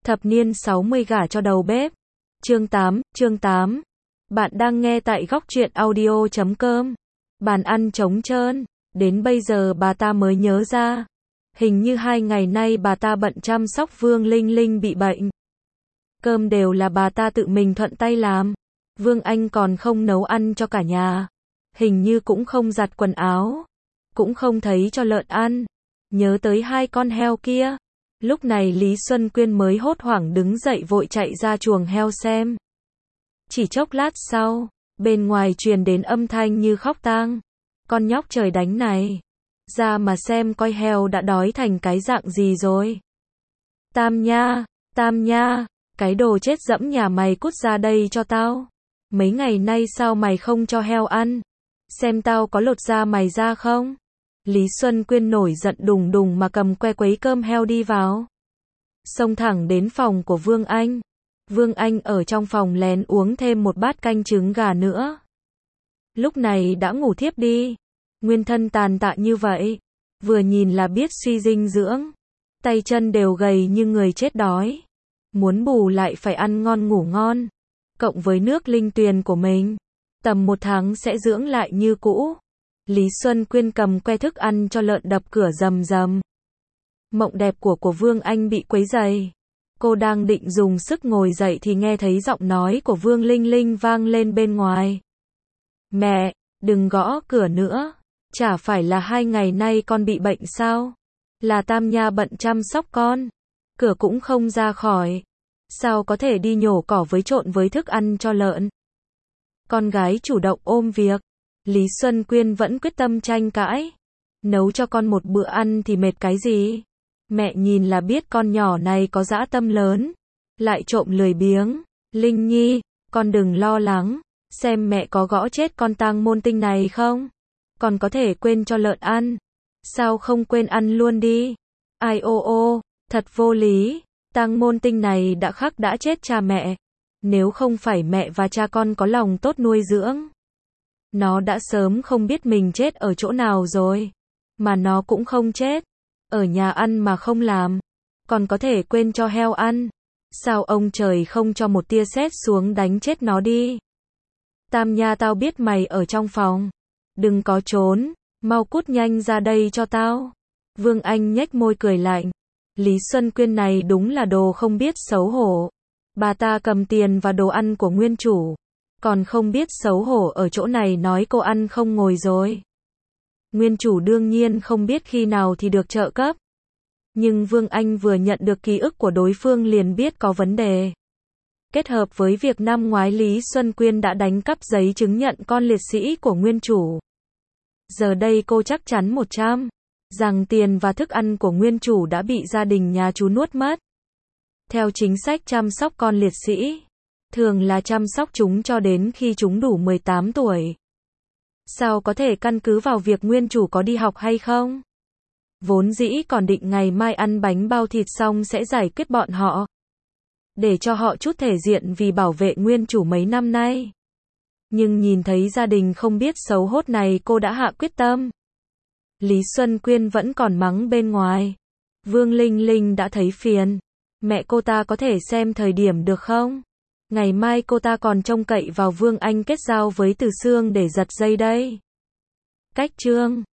Thập niên 60 gả cho đầu bếp. Chương 8. Bạn đang nghe tại góc truyện audio.com. Bàn ăn trống trơn. Đến bây giờ bà ta mới nhớ ra. Hình như 2 ngày nay bà ta bận chăm sóc Vương Linh Linh bị bệnh. Cơm đều là bà ta tự mình thuận tay làm. Vương Anh còn không nấu ăn cho cả nhà. Hình như cũng không giặt quần áo. Cũng không thấy cho lợn ăn. Nhớ tới 2 con heo kia. Lúc này Lý Xuân Quyên mới hốt hoảng đứng dậy vội chạy ra chuồng heo xem. Chỉ chốc lát sau, bên ngoài truyền đến âm thanh như khóc tang. Con nhóc trời đánh này. Ra mà xem coi heo đã đói thành cái dạng gì rồi. Tam Nha, cái đồ chết dẫm nhà mày cút ra đây cho tao. Mấy ngày nay sao mày không cho heo ăn? Xem tao có lột da mày ra không? Lý Xuân Quyên nổi giận đùng đùng mà cầm que quấy cơm heo đi vào. Xông thẳng đến phòng của Vương Anh. Vương Anh ở trong phòng lén uống thêm một bát canh trứng gà nữa. Lúc này đã ngủ thiếp đi. Nguyên thân tàn tạ như vậy. Vừa nhìn là biết suy dinh dưỡng. Tay chân đều gầy như người chết đói. Muốn bù lại phải ăn ngon ngủ ngon. Cộng với nước linh tuyền của mình. Tầm 1 tháng sẽ dưỡng lại như cũ. Lý Xuân Quyên cầm que thức ăn cho lợn đập cửa rầm rầm. Mộng đẹp của Vương Anh bị quấy rầy. Cô đang định dùng sức ngồi dậy thì nghe thấy giọng nói của Vương Linh Linh vang lên bên ngoài. Mẹ, đừng gõ cửa nữa. Chả phải là 2 ngày nay con bị bệnh sao? Là Tam Nha bận chăm sóc con. Cửa cũng không ra khỏi. Sao có thể đi nhổ cỏ với trộn với thức ăn cho lợn? Con gái chủ động ôm việc. Lý Xuân Quyên vẫn quyết tâm tranh cãi. Nấu cho con một bữa ăn thì mệt cái gì? Mẹ nhìn là biết con nhỏ này có dã tâm lớn. Lại trộm lười biếng. Linh Nhi, con đừng lo lắng. Xem mẹ có gõ chết con tang môn tinh này không? Còn có thể quên cho lợn ăn. Sao không quên ăn luôn đi? Ai ô, thật vô lý. Tang môn tinh này đã chết cha mẹ. Nếu không phải mẹ và cha con có lòng tốt nuôi dưỡng. Nó đã sớm không biết mình chết ở chỗ nào rồi. Mà nó cũng không chết. Ở nhà ăn mà không làm. Còn có thể quên cho heo ăn. Sao ông trời không cho một tia sét xuống đánh chết nó đi? Tam Nha, tao biết mày ở trong phòng. Đừng có trốn. Mau cút nhanh ra đây cho tao. Vương Anh nhếch môi cười lạnh. Lý Xuân Quyên này đúng là đồ không biết xấu hổ. Bà ta cầm tiền và đồ ăn của nguyên chủ. Còn không biết xấu hổ ở chỗ này nói cô ăn không ngồi rồi. Nguyên chủ đương nhiên không biết khi nào thì được trợ cấp. Nhưng Vương Anh vừa nhận được ký ức của đối phương liền biết có vấn đề. Kết hợp với việc năm ngoái Lý Xuân Quyên đã đánh cắp giấy chứng nhận con liệt sĩ của nguyên chủ. Giờ đây cô chắc chắn 100% rằng tiền và thức ăn của nguyên chủ đã bị gia đình nhà chú nuốt mất. Theo chính sách chăm sóc con liệt sĩ, thường là chăm sóc chúng cho đến khi chúng đủ 18 tuổi. Sao có thể căn cứ vào việc nguyên chủ có đi học hay không? Vốn dĩ còn định ngày mai ăn bánh bao thịt xong sẽ giải quyết bọn họ. Để cho họ chút thể diện vì bảo vệ nguyên chủ mấy năm nay. Nhưng nhìn thấy gia đình không biết xấu hốt này cô đã hạ quyết tâm. Lý Xuân Quyên vẫn còn mắng bên ngoài. Vương Linh Linh đã thấy phiền. Mẹ cô ta có thể xem thời điểm được không? Ngày mai cô ta còn trông cậy vào Vương Anh kết giao với Từ Sương để giật dây đây. Cách chương